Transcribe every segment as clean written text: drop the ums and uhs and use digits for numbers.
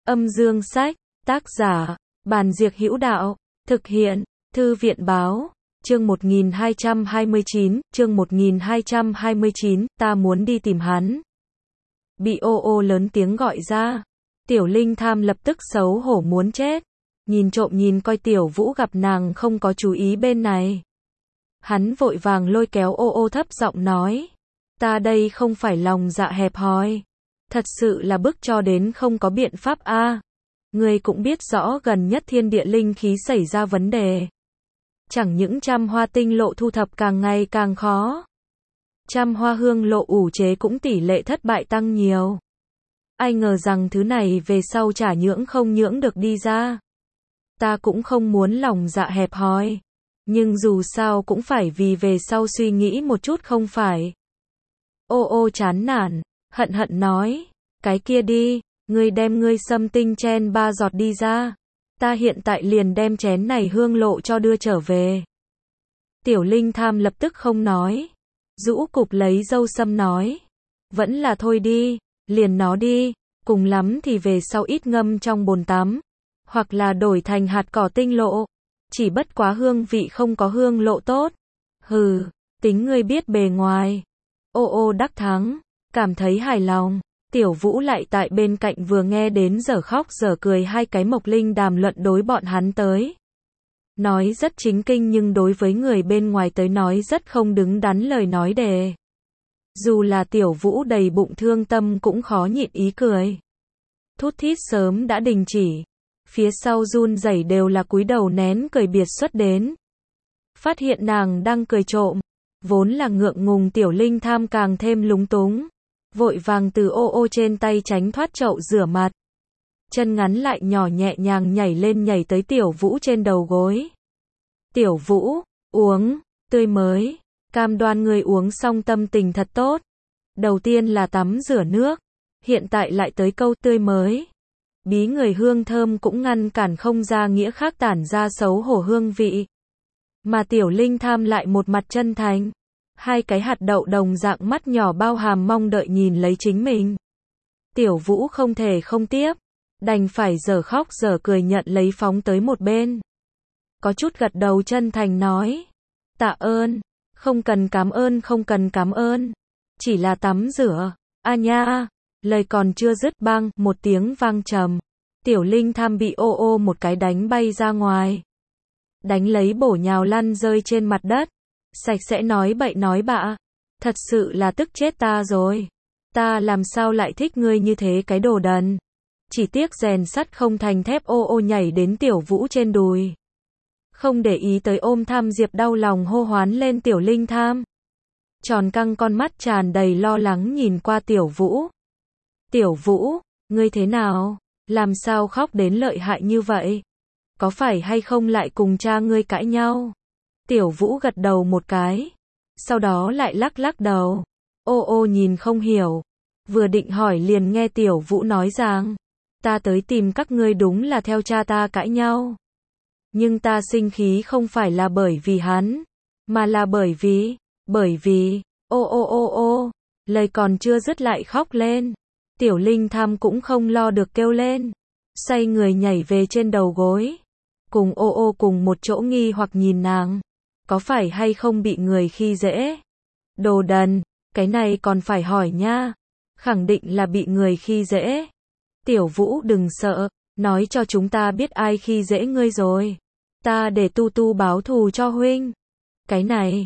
Âm dương sách, tác giả, Bàn Diệc Hữu Đạo, thực hiện, Thư viện Báo, chương 1229, ta muốn đi tìm hắn. Bị ô lớn tiếng gọi ra. Tiểu Linh Tham lập tức xấu hổ muốn chết. Nhìn trộm nhìn coi Tiểu Vũ gặp nàng không có chú ý bên này. Hắn vội vàng lôi kéo ô thấp giọng nói. Ta đây không phải lòng dạ hẹp hòi. Thật sự là bức cho đến không có biện pháp a. Ngươi cũng biết rõ gần nhất thiên địa linh khí xảy ra vấn đề. Chẳng những trăm hoa tinh lộ thu thập càng ngày càng khó. Trăm hoa hương lộ ủ chế cũng tỷ lệ thất bại tăng nhiều. Ai ngờ rằng thứ này về sau chả nhưỡng không nhưỡng được đi ra. Ta cũng không muốn lòng dạ hẹp hòi. Nhưng dù sao cũng phải vì về sau suy nghĩ một chút không phải. Ô chán nản, hận nói. Cái kia đi, ngươi đem ngươi xâm tinh chen 3 giọt đi ra. Ta hiện tại liền đem chén này hương lộ cho đưa trở về. Tiểu Linh Tham lập tức không nói. Rũ cục lấy dâu sâm nói. Vẫn là thôi đi, liền nó đi. Cùng lắm thì về sau ít ngâm trong bồn tắm. Hoặc là đổi thành hạt cỏ tinh lộ. Chỉ bất quá hương vị không có hương lộ tốt. Hừ, tính ngươi biết bề ngoài. Ô đắc thắng, cảm thấy hài lòng. Tiểu Vũ lại tại bên cạnh vừa nghe đến dở khóc dở cười hai cái Mộc Linh đàm luận đối bọn hắn tới. Nói rất chính kinh nhưng đối với người bên ngoài tới nói rất không đứng đắn lời nói đề. Dù là Tiểu Vũ đầy bụng thương tâm cũng khó nhịn ý cười. Thút thít sớm đã đình chỉ. Phía sau run rẩy đều là cúi đầu nén cười biệt xuất đến. Phát hiện nàng đang cười trộm. Vốn là ngượng ngùng Tiểu Linh Tham càng thêm lúng túng. Vội vàng từ ô trên tay tránh thoát chậu rửa mặt. Chân ngắn lại nhỏ nhẹ nhàng nhảy lên nhảy tới Tiểu Vũ trên đầu gối. Tiểu Vũ, uống, tươi mới, cam đoan người uống xong tâm tình thật tốt. Đầu tiên là tắm rửa nước, hiện tại lại tới câu tươi mới. Bí người hương thơm cũng ngăn cản không ra nghĩa khác tản ra xấu hổ hương vị. Mà Tiểu Linh Tham lại một mặt chân thành. Hai cái hạt đậu đồng dạng mắt nhỏ bao hàm mong đợi nhìn lấy chính mình. Tiểu Vũ không thể không tiếp, đành phải dở khóc dở cười nhận lấy phóng tới một bên. Có chút gật đầu chân thành nói, tạ ơn, không cần cảm ơn, chỉ là tắm rửa, nha, lời còn chưa dứt bang, một tiếng vang trầm. Tiểu Linh Tham bị ô một cái đánh bay ra ngoài. Đánh lấy bổ nhào lăn rơi trên mặt đất. Sạch sẽ nói bậy nói bạ. Thật sự là tức chết ta rồi. Ta làm sao lại thích ngươi như thế cái đồ đần. Chỉ tiếc rèn sắt không thành thép ô nhảy đến Tiểu Vũ trên đùi. Không để ý tới ôm Tham Diệp đau lòng hô hoán lên Tiểu Linh Tham. Tròn căng con mắt tràn đầy lo lắng nhìn qua Tiểu Vũ. Tiểu Vũ, ngươi thế nào? Làm sao khóc đến lợi hại như vậy? Có phải hay không lại cùng cha ngươi cãi nhau? Tiểu Vũ gật đầu một cái. Sau đó lại lắc đầu. Ô nhìn không hiểu. Vừa định hỏi liền nghe Tiểu Vũ nói rằng. Ta tới tìm các ngươi đúng là theo cha ta cãi nhau. Nhưng ta sinh khí không phải là bởi vì hắn. Mà là bởi vì. Ô. Lời còn chưa dứt lại khóc lên. Tiểu Linh Tham cũng không lo được kêu lên. Xoay người nhảy về trên đầu gối. Cùng ô cùng một chỗ nghi hoặc nhìn nàng. Có phải hay không bị người khi dễ? Đồ đần, cái này còn phải hỏi nha. Khẳng định là bị người khi dễ. Tiểu Vũ đừng sợ, nói cho chúng ta biết ai khi dễ ngươi rồi. Ta để tu báo thù cho huynh. Cái này,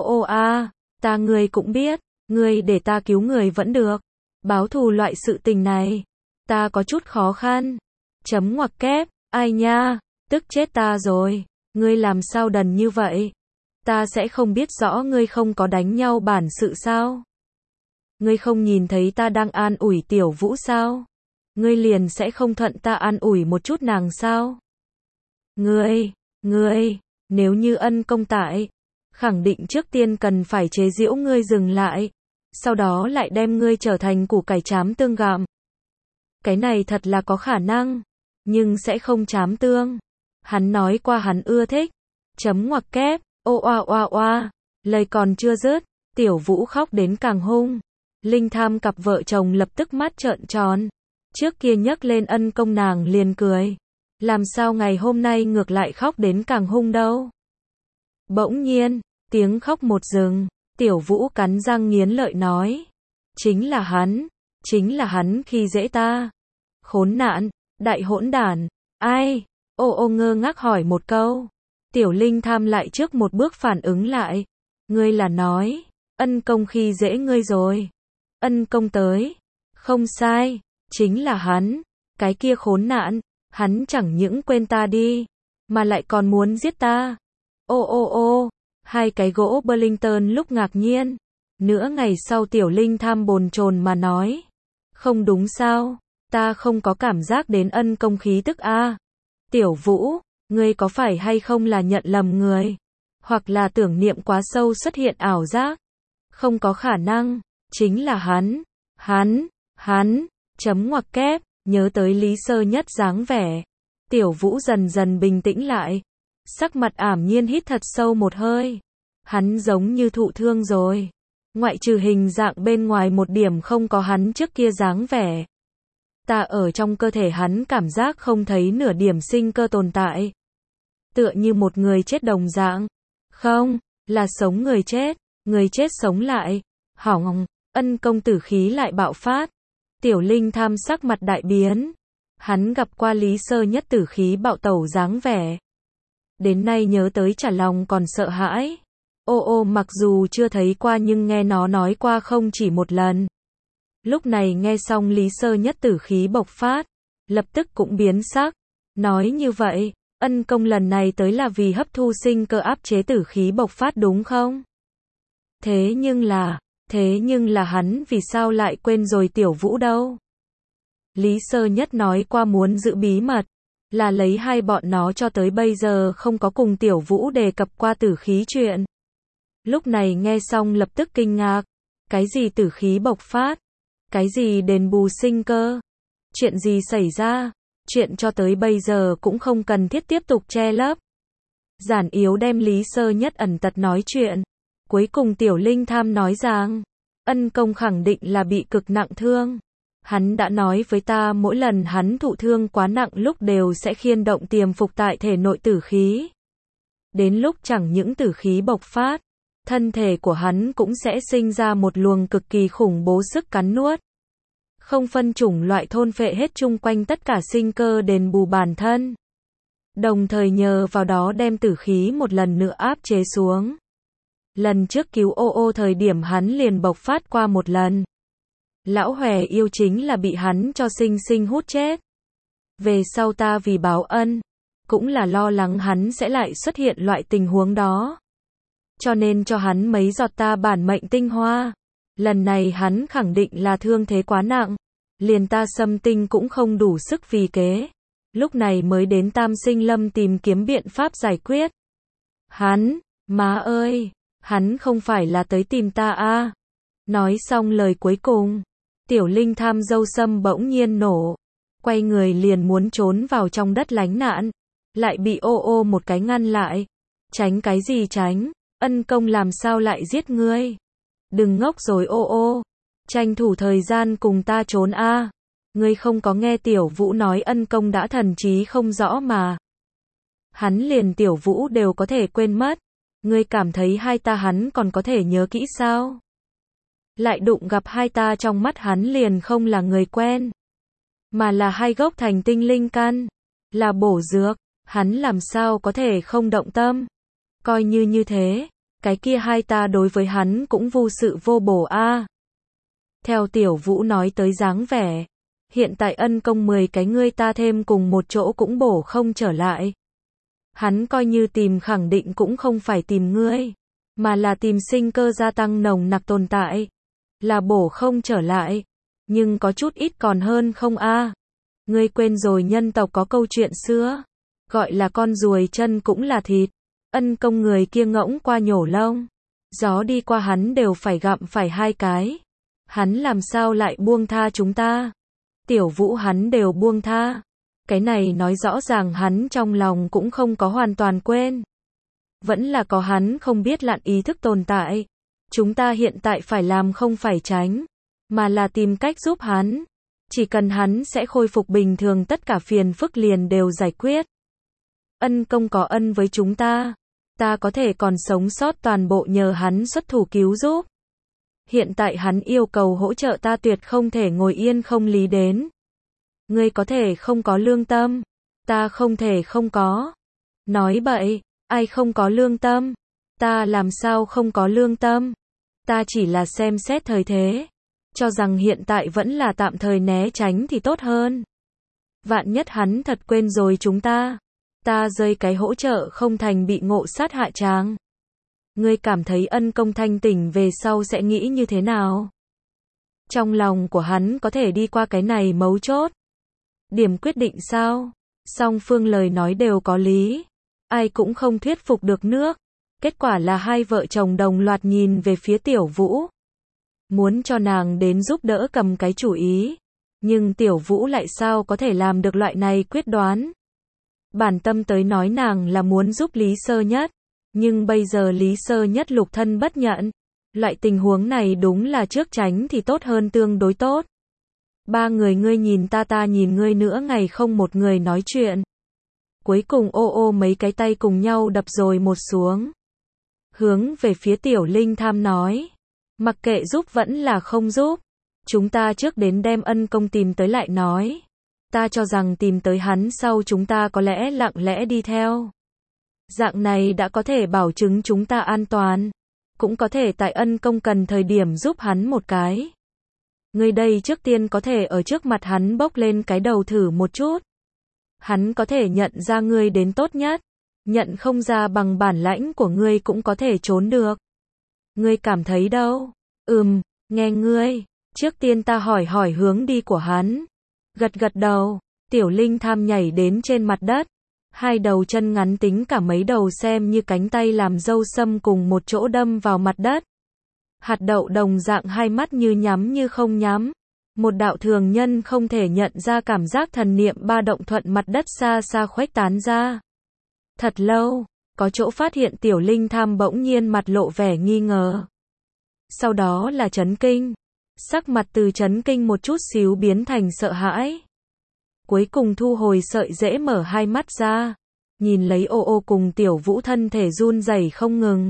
ta ngươi cũng biết, ngươi để ta cứu người vẫn được. Báo thù loại sự tình này, ta có chút khó khăn. Chấm ngoặc kép, ai nha, tức chết ta rồi. Ngươi làm sao đần như vậy? Ta sẽ không biết rõ ngươi không có đánh nhau bản sự sao? Ngươi không nhìn thấy ta đang an ủi Tiểu Vũ sao? Ngươi liền sẽ không thuận ta an ủi một chút nàng sao? Ngươi, nếu như ân công tại, khẳng định trước tiên cần phải chế giễu ngươi dừng lại, sau đó lại đem ngươi trở thành củ cải chám tương gặm. Cái này thật là có khả năng, nhưng sẽ không chám tương. Hắn nói qua hắn ưa thích. Chấm ngoặc kép. Oa. Lời còn chưa dứt, Tiểu Vũ khóc đến càng hung. Linh Tham cặp vợ chồng lập tức mắt trợn tròn. Trước kia nhắc lên ân công nàng liền cười. Làm sao ngày hôm nay ngược lại khóc đến càng hung đâu. Bỗng nhiên, tiếng khóc một dừng, Tiểu Vũ cắn răng nghiến lợi nói. Chính là hắn khi dễ ta. Khốn nạn, đại hỗn đản, ai? Ô ngơ ngác hỏi một câu. Tiểu Linh Tham lại trước một bước phản ứng lại. Ngươi là nói, ân công khi dễ ngươi rồi. Ân công tới. Không sai, chính là hắn, cái kia khốn nạn, hắn chẳng những quên ta đi, mà lại còn muốn giết ta. Ô, hai cái gỗ Burlington lúc ngạc nhiên. Nửa ngày sau Tiểu Linh Tham bồn chồn mà nói. Không đúng sao, ta không có cảm giác đến ân công khí tức a. Tiểu Vũ, ngươi có phải hay không là nhận lầm người? Hoặc là tưởng niệm quá sâu xuất hiện ảo giác? Không có khả năng, chính là hắn, chấm ngoặc kép, nhớ tới Lý Sơ Nhất dáng vẻ. Tiểu Vũ dần dần bình tĩnh lại. Sắc mặt ảm nhiên hít thật sâu một hơi. Hắn giống như thụ thương rồi. Ngoại trừ hình dạng bên ngoài một điểm không có hắn trước kia dáng vẻ. Ta ở trong cơ thể hắn cảm giác không thấy nửa điểm sinh cơ tồn tại. Tựa như một người chết đồng dạng. Không, là sống người chết sống lại. Hỏng, ân công tử khí lại bạo phát. Tiểu Linh Tham sắc mặt đại biến. Hắn gặp qua Lý Sơ Nhất tử khí bạo tẩu dáng vẻ. Đến nay nhớ tới trả lòng còn sợ hãi. Ô mặc dù chưa thấy qua nhưng nghe nó nói qua không chỉ một lần. Lúc này nghe xong Lý Sơ Nhất tử khí bộc phát, lập tức cũng biến sắc. Nói như vậy, ân công lần này tới là vì hấp thu sinh cơ áp chế tử khí bộc phát đúng không? Thế nhưng là hắn vì sao lại quên rồi Tiểu Vũ đâu? Lý Sơ Nhất nói qua muốn giữ bí mật, là lấy hai bọn nó cho tới bây giờ không có cùng Tiểu Vũ đề cập qua tử khí chuyện. Lúc này nghe xong lập tức kinh ngạc. Cái gì tử khí bộc phát? Cái gì đền bù sinh cơ? Chuyện gì xảy ra? Chuyện cho tới bây giờ cũng không cần thiết tiếp tục che lấp. Giản yếu đem Lý Sơ Nhất ẩn tật nói chuyện. Cuối cùng Tiểu Linh Tham nói rằng, ân công khẳng định là bị cực nặng thương. Hắn đã nói với ta mỗi lần hắn thụ thương quá nặng lúc đều sẽ khiên động tiềm phục tại thể nội tử khí. Đến lúc chẳng những tử khí bộc phát, thân thể của hắn cũng sẽ sinh ra một luồng cực kỳ khủng bố sức cắn nuốt. Không phân chủng loại thôn phệ hết chung quanh tất cả sinh cơ đền bù bản thân. Đồng thời nhờ vào đó đem tử khí một lần nữa áp chế xuống. Lần trước cứu ô thời điểm hắn liền bộc phát qua một lần. Lão Hòe yêu chính là bị hắn cho sinh hút chết. Về sau ta vì báo ân, cũng là lo lắng hắn sẽ lại xuất hiện loại tình huống đó. Cho nên cho hắn mấy giọt ta bản mệnh tinh hoa. Lần này hắn khẳng định là thương thế quá nặng. Liền ta Sâm Tinh cũng không đủ sức vì kế. Lúc này mới đến Tam Sinh Lâm tìm kiếm biện pháp giải quyết. Má ơi, hắn không phải là tới tìm ta à. Nói xong lời cuối cùng, Tiểu Linh Tham dâu sâm bỗng nhiên nổ. Quay người liền muốn trốn vào trong đất lánh nạn. Lại bị ô một cái ngăn lại. Tránh cái gì tránh? Ân công làm sao lại giết ngươi? Đừng ngốc rồi ô. Tranh thủ thời gian cùng ta trốn a. Ngươi không có nghe Tiểu Vũ nói ân công đã thần trí không rõ mà. Hắn liền Tiểu Vũ đều có thể quên mất. Ngươi cảm thấy hai ta hắn còn có thể nhớ kỹ sao? Lại đụng gặp hai ta trong mắt hắn liền không là người quen. Mà là hai gốc thành tinh linh căn. Là bổ dược. Hắn làm sao có thể không động tâm? Coi như thế, cái kia hai ta đối với hắn cũng vô sự vô bổ a. Theo Tiểu Vũ nói tới dáng vẻ, hiện tại ân công 10 cái ngươi ta thêm cùng một chỗ cũng bổ không trở lại. Hắn coi như tìm khẳng định cũng không phải tìm ngươi, mà là tìm sinh cơ gia tăng nồng nặc tồn tại. Là bổ không trở lại, nhưng có chút ít còn hơn không a. Ngươi quên rồi nhân tộc có câu chuyện xưa, gọi là con ruồi chân cũng là thịt. Ân công người kia ngỗng qua nhổ lông, gió đi qua hắn đều phải gặm phải hai cái. Hắn làm sao lại buông tha chúng ta? Tiểu Vũ hắn đều buông tha. Cái này nói rõ ràng hắn trong lòng cũng không có hoàn toàn quên. Vẫn là có hắn không biết lạn ý thức tồn tại. Chúng ta hiện tại phải làm không phải tránh, mà là tìm cách giúp hắn. Chỉ cần hắn sẽ khôi phục bình thường tất cả phiền phức liền đều giải quyết. Ân công có ân với chúng ta có thể còn sống sót toàn bộ nhờ hắn xuất thủ cứu giúp. Hiện tại hắn yêu cầu hỗ trợ ta tuyệt không thể ngồi yên không lý đến. Ngươi có thể không có lương tâm, ta không thể không có. Nói bậy, ai không có lương tâm? Ta làm sao không có lương tâm? Ta chỉ là xem xét thời thế, cho rằng hiện tại vẫn là tạm thời né tránh thì tốt hơn. Vạn nhất hắn thật quên rồi chúng ta rơi cái hỗ trợ không thành bị ngộ sát hạ tràng. Ngươi cảm thấy ân công thanh tỉnh về sau sẽ nghĩ như thế nào? Trong lòng của hắn có thể đi qua cái này mấu chốt. Điểm quyết định sao? Song phương lời nói đều có lý. Ai cũng không thuyết phục được nước. Kết quả là hai vợ chồng đồng loạt nhìn về phía Tiểu Vũ. Muốn cho nàng đến giúp đỡ cầm cái chủ ý. Nhưng Tiểu Vũ lại sao có thể làm được loại này quyết đoán? Bản tâm tới nói nàng là muốn giúp Lý Sơ Nhất. Nhưng bây giờ Lý Sơ Nhất lục thân bất nhận. Loại tình huống này đúng là trước tránh thì tốt hơn tương đối tốt. Ba người ngươi nhìn ta nhìn ngươi nữa ngày không một người nói chuyện. Cuối cùng ô mấy cái tay cùng nhau đập rồi một xuống. Hướng về phía Tiểu Linh Tham nói. Mặc kệ giúp vẫn là không giúp. Chúng ta trước đến đem ân công tìm tới lại nói. Ta cho rằng tìm tới hắn sau chúng ta có lẽ lặng lẽ đi theo. Dạng này đã có thể bảo chứng chúng ta an toàn. Cũng có thể tại ân công cần thời điểm giúp hắn một cái. Ngươi đây trước tiên có thể ở trước mặt hắn bốc lên cái đầu thử một chút. Hắn có thể nhận ra ngươi đến tốt nhất. Nhận không ra bằng bản lãnh của ngươi cũng có thể trốn được. Ngươi cảm thấy đâu? Nghe ngươi. Trước tiên ta hỏi hướng đi của hắn. Gật đầu. Tiểu Linh Tham nhảy đến trên mặt đất. Hai đầu chân ngắn tính cả mấy đầu xem như cánh tay làm dâu sâm cùng một chỗ đâm vào mặt đất. Hạt đậu đồng dạng hai mắt như nhắm như không nhắm. Một đạo thường nhân không thể nhận ra cảm giác thần niệm ba động thuận mặt đất xa xa khuếch tán ra. Thật lâu, có chỗ phát hiện Tiểu Linh Tham bỗng nhiên mặt lộ vẻ nghi ngờ. Sau đó là chấn kinh. Sắc mặt từ chấn kinh một chút xíu biến thành sợ hãi. Cuối cùng thu hồi sợi rễ mở hai mắt ra. Nhìn lấy ô cùng Tiểu Vũ thân thể run rẩy không ngừng.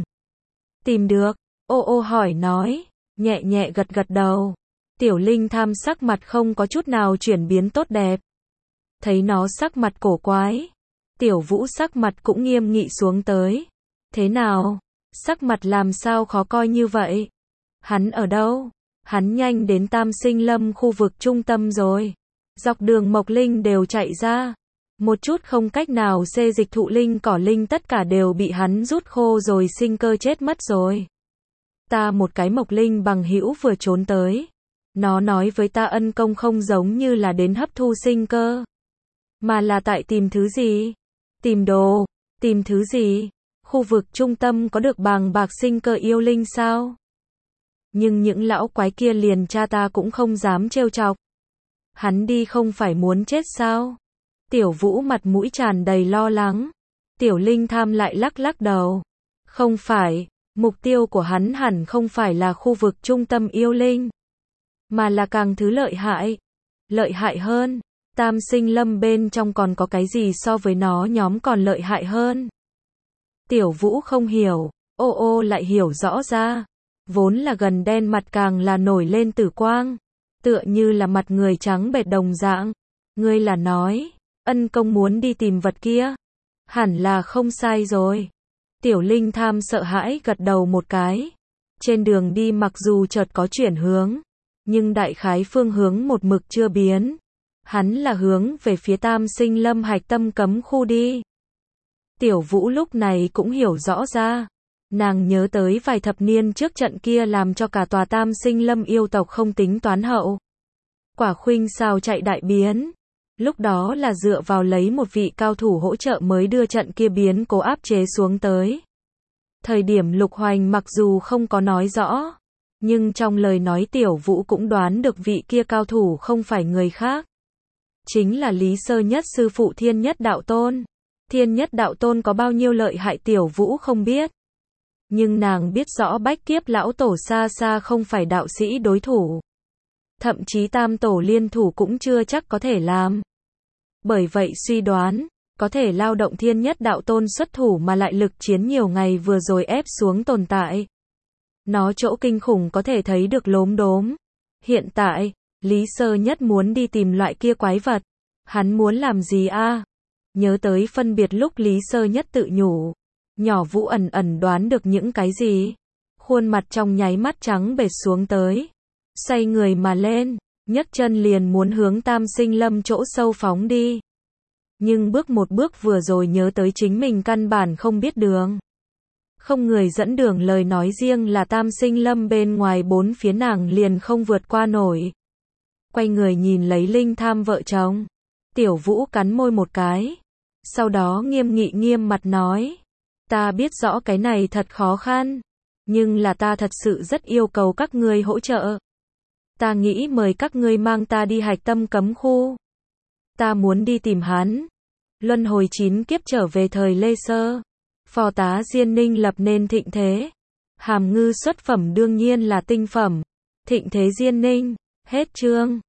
Tìm được, ô hỏi nói, nhẹ nhẹ gật đầu. Tiểu Linh Tham sắc mặt không có chút nào chuyển biến tốt đẹp. Thấy nó sắc mặt cổ quái. Tiểu Vũ sắc mặt cũng nghiêm nghị xuống tới. Thế nào? Sắc mặt làm sao khó coi như vậy? Hắn ở đâu? Hắn nhanh đến Tam Sinh Lâm khu vực trung tâm rồi. Dọc đường Mộc Linh đều chạy ra. Một chút không cách nào xê dịch thụ linh cỏ linh tất cả đều bị hắn rút khô rồi sinh cơ chết mất rồi. Ta một cái Mộc Linh bằng hữu vừa trốn tới. Nó nói với ta ân công không giống như là đến hấp thu sinh cơ. Mà là tại tìm thứ gì? Tìm đồ. Tìm thứ gì? Khu vực trung tâm có được bàng bạc sinh cơ yêu linh sao? Nhưng những lão quái kia liền cha ta cũng không dám trêu chọc. Hắn đi không phải muốn chết sao? Tiểu Vũ mặt mũi tràn đầy lo lắng. Tiểu Linh Tham lại lắc đầu. Không phải, mục tiêu của hắn hẳn không phải là khu vực trung tâm yêu linh. Mà là càng thứ lợi hại. Lợi hại hơn. Tam Sinh Lâm bên trong còn có cái gì so với nó nhóm còn lợi hại hơn? Tiểu Vũ không hiểu. Ô lại hiểu rõ ra. Vốn là gần đen mặt càng là nổi lên tử quang. Tựa như là mặt người trắng bệt đồng dạng. Ngươi là nói, ân công muốn đi tìm vật kia. Hẳn là không sai rồi. Tiểu Linh Tham sợ hãi gật đầu một cái. Trên đường đi mặc dù chợt có chuyển hướng. Nhưng đại khái phương hướng một mực chưa biến. Hắn là hướng về phía Tam Sinh Lâm hạch tâm cấm khu đi. Tiểu Vũ lúc này cũng hiểu rõ ra. Nàng nhớ tới vài thập niên trước trận kia làm cho cả tòa Tam Sinh Lâm yêu tộc không tính toán hậu. Quả khuynh sao chạy đại biến. Lúc đó là dựa vào lấy một vị cao thủ hỗ trợ mới đưa trận kia biến cố áp chế xuống tới. Thời điểm Lục Hoành mặc dù không có nói rõ. Nhưng trong lời nói Tiểu Vũ cũng đoán được vị kia cao thủ không phải người khác. Chính là Lý Sơ Nhất sư phụ Thiên Nhất Đạo Tôn. Thiên Nhất Đạo Tôn có bao nhiêu lợi hại Tiểu Vũ không biết. Nhưng nàng biết rõ Bách Kiếp Lão Tổ xa xa không phải đạo sĩ đối thủ. Thậm chí tam tổ liên thủ cũng chưa chắc có thể làm. Bởi vậy suy đoán, có thể Lao Động Thiên Nhất Đạo Tôn xuất thủ mà lại lực chiến nhiều ngày vừa rồi ép xuống tồn tại. Nó chỗ kinh khủng có thể thấy được lốm đốm. Hiện tại, Lý Sơ Nhất muốn đi tìm loại kia quái vật. Hắn muốn làm gì a? Nhớ tới phân biệt lúc Lý Sơ Nhất tự nhủ. Nhỏ Vũ ẩn ẩn đoán được những cái gì. Khuôn mặt trong nháy mắt trắng bệch xuống tới. Xoay người mà lên, nhấc chân liền muốn hướng Tam Sinh Lâm chỗ sâu phóng đi. Nhưng bước một bước vừa rồi nhớ tới chính mình căn bản không biết đường. Không người dẫn đường lời nói riêng là Tam Sinh Lâm bên ngoài bốn phía nàng liền không vượt qua nổi. Quay người nhìn lấy Linh Tham vợ chồng. Tiểu Vũ cắn môi một cái. Sau đó nghiêm nghị nghiêm mặt nói. Ta biết rõ cái này thật khó khăn. Nhưng là ta thật sự rất yêu cầu các ngươi hỗ trợ. Ta nghĩ mời các ngươi mang ta đi Hạch Tâm cấm khu. Ta muốn đi tìm hắn. Luân hồi 9 kiếp trở về thời Lê Sơ. Phò tá Diên Ninh lập nên thịnh thế. Hàm Ngư xuất phẩm đương nhiên là tinh phẩm. Thịnh thế Diên Ninh. Hết chương.